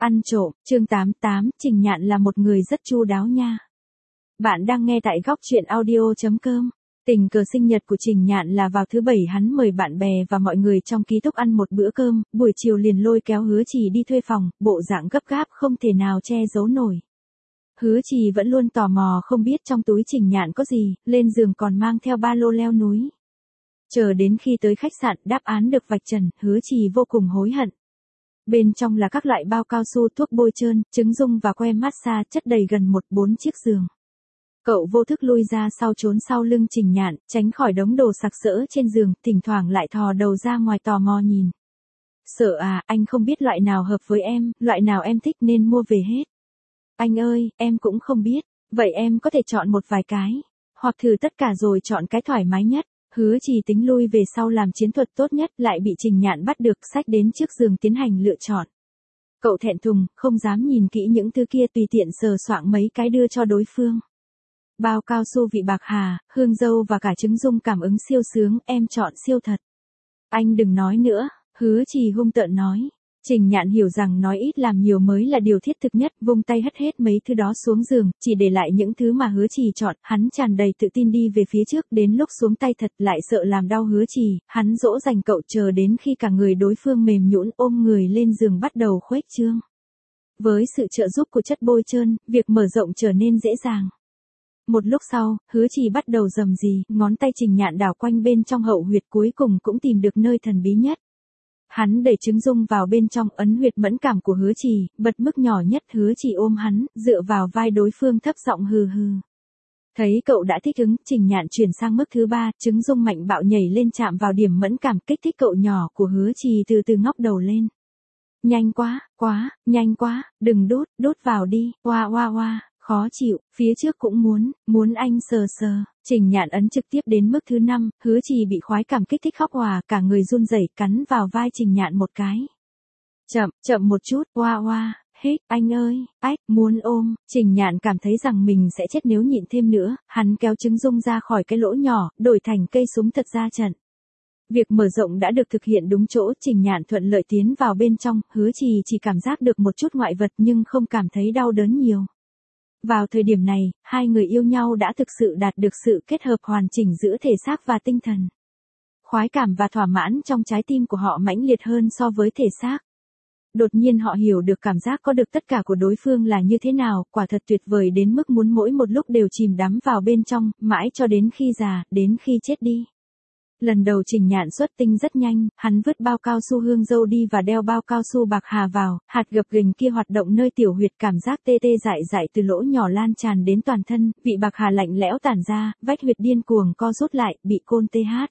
Ăn trộm, chương 88, Trình Nhạn là một người rất chu đáo nha. Bạn đang nghe tại góc truyện audio.com. Tình cờ sinh nhật của Trình Nhạn là vào thứ Bảy, hắn mời bạn bè và mọi người trong ký túc ăn một bữa cơm, buổi chiều liền lôi kéo Hứa Trì đi thuê phòng, bộ dạng gấp gáp không thể nào che giấu nổi. Hứa Trì vẫn luôn tò mò không biết trong túi Trình Nhạn có gì, lên giường còn mang theo ba lô leo núi. Chờ đến khi tới khách sạn, đáp án được vạch trần, Hứa Trì vô cùng hối hận. Bên trong là các loại bao cao su, thuốc bôi trơn, trứng dung và que massage chất đầy gần 4 chiếc giường. Cậu vô thức lui ra sau, trốn sau lưng Trình Nhạn, tránh khỏi đống đồ sặc sỡ trên giường, thỉnh thoảng lại thò đầu ra ngoài tò mò nhìn. Sợ à, anh không biết loại nào hợp với em, loại nào em thích nên mua về hết. Anh ơi, em cũng không biết, vậy em có thể chọn một vài cái, hoặc thử tất cả rồi chọn cái thoải mái nhất. Hứa Trì tính lui về sau làm chiến thuật tốt nhất, lại bị Trình Nhạn bắt được, xách đến trước giường tiến hành lựa chọn. Cậu thẹn thùng, không dám nhìn kỹ những thứ kia, tùy tiện sờ soạng mấy cái đưa cho đối phương. Bao cao su vị bạc hà, hương dâu và cả trứng dung cảm ứng siêu sướng, em chọn siêu thật. Anh đừng nói nữa, Hứa Trì hung tợn nói. Trình Nhạn hiểu rằng nói ít làm nhiều mới là điều thiết thực nhất, vung tay hất hết mấy thứ đó xuống giường, chỉ để lại những thứ mà Hứa Trì chọn, hắn tràn đầy tự tin đi về phía trước, đến lúc xuống tay thật lại sợ làm đau Hứa Trì, hắn dỗ dành cậu chờ đến khi cả người đối phương mềm nhũn, ôm người lên giường bắt đầu khuếch trương. Với sự trợ giúp của chất bôi trơn, việc mở rộng trở nên dễ dàng. Một lúc sau, Hứa Trì bắt đầu rầm rì, ngón tay Trình Nhạn đảo quanh bên trong hậu huyệt, cuối cùng cũng tìm được nơi thần bí nhất. Hắn đẩy trứng dung vào bên trong, ấn huyệt mẫn cảm của Hứa Trì, bật mức nhỏ nhất. Hứa Trì ôm hắn, dựa vào vai đối phương thấp giọng hừ hừ. Thấy cậu đã thích ứng, Trình Nhạn chuyển sang mức thứ 3, trứng dung mạnh bạo nhảy lên chạm vào điểm mẫn cảm, kích thích cậu nhỏ của Hứa Trì từ từ ngóc đầu lên. Nhanh quá, nhanh quá, đừng đút vào đi, oa. Khó chịu, phía trước cũng muốn anh sờ sờ. Trình Nhạn ấn trực tiếp đến mức thứ 5, Hứa Trì bị khoái cảm kích thích khóc òa, cả người run rẩy, cắn vào vai Trình Nhạn một cái. Chậm một chút, oa, hít, anh ơi, ách, muốn ôm. Trình Nhạn cảm thấy rằng mình sẽ chết nếu nhịn thêm nữa, hắn kéo trứng dung ra khỏi cái lỗ nhỏ, đổi thành cây súng thật ra trận. Việc mở rộng đã được thực hiện đúng chỗ, Trình Nhạn thuận lợi tiến vào bên trong, Hứa Trì chỉ cảm giác được một chút ngoại vật nhưng không cảm thấy đau đớn nhiều. Vào thời điểm này, hai người yêu nhau đã thực sự đạt được sự kết hợp hoàn chỉnh giữa thể xác và tinh thần. Khoái cảm và thỏa mãn trong trái tim của họ mãnh liệt hơn so với thể xác. Đột nhiên họ hiểu được cảm giác có được tất cả của đối phương là như thế nào, quả thật tuyệt vời đến mức muốn mỗi một lúc đều chìm đắm vào bên trong, mãi cho đến khi già, đến khi chết đi. Lần đầu Trình Nhạn xuất tinh rất nhanh, hắn vứt bao cao su hương dâu đi và đeo bao cao su bạc hà vào, hạt gập ghềnh kia hoạt động nơi tiểu huyệt, cảm giác tê tê dại từ lỗ nhỏ lan tràn đến toàn thân, vị bạc hà lạnh lẽo tản ra, vách huyệt điên cuồng co rút lại, bị côn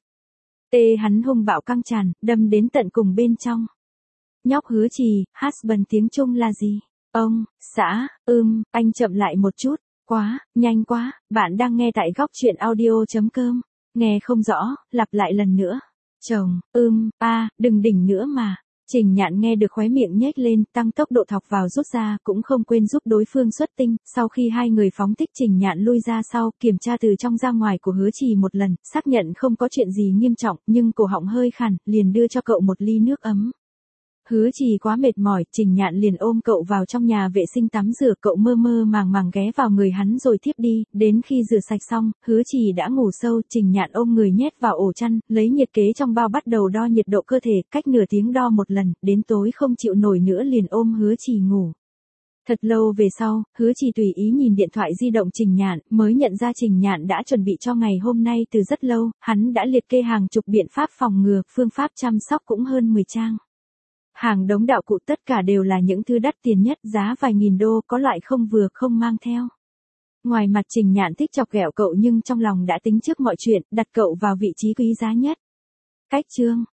tê hắn hung bạo căng tràn, đâm đến tận cùng bên trong. Nhóc Hứa Trì, husband tiếng Trung là gì? Ông, xã, anh chậm lại một chút, nhanh quá, bạn đang nghe tại góc truyện audio.com. Nghe không rõ, lặp lại lần nữa. Chồng, đừng đỉnh nữa mà. Trình Nhạn nghe được khóe miệng nhếch lên, tăng tốc độ thọc vào rút ra, cũng không quên giúp đối phương xuất tinh. Sau khi hai người phóng thích, Trình Nhạn lui ra sau, kiểm tra từ trong ra ngoài của Hứa Trì một lần, xác nhận không có chuyện gì nghiêm trọng, nhưng cổ họng hơi khản, liền đưa cho cậu một ly nước ấm. Hứa Trì quá mệt mỏi, Trình Nhạn liền ôm cậu vào trong nhà vệ sinh tắm rửa, cậu mơ màng ghé vào người hắn rồi thiếp đi, đến khi rửa sạch xong, Hứa Trì đã ngủ sâu, Trình Nhạn ôm người nhét vào ổ chăn, lấy nhiệt kế trong bao bắt đầu đo nhiệt độ cơ thể, cách nửa tiếng đo một lần, đến tối không chịu nổi nữa liền ôm Hứa Trì ngủ. Thật lâu về sau, Hứa Trì tùy ý nhìn điện thoại di động Trình Nhạn, mới nhận ra Trình Nhạn đã chuẩn bị cho ngày hôm nay từ rất lâu, hắn đã liệt kê hàng chục biện pháp phòng ngừa, phương pháp chăm sóc cũng hơn 10 trang. Hàng đống đạo cụ tất cả đều là những thứ đắt tiền nhất, giá vài nghìn đô, có loại không vừa không mang theo. Ngoài mặt Trình Nhạn thích chọc ghẹo cậu nhưng trong lòng đã tính trước mọi chuyện, đặt cậu vào vị trí quý giá nhất. Cách chương,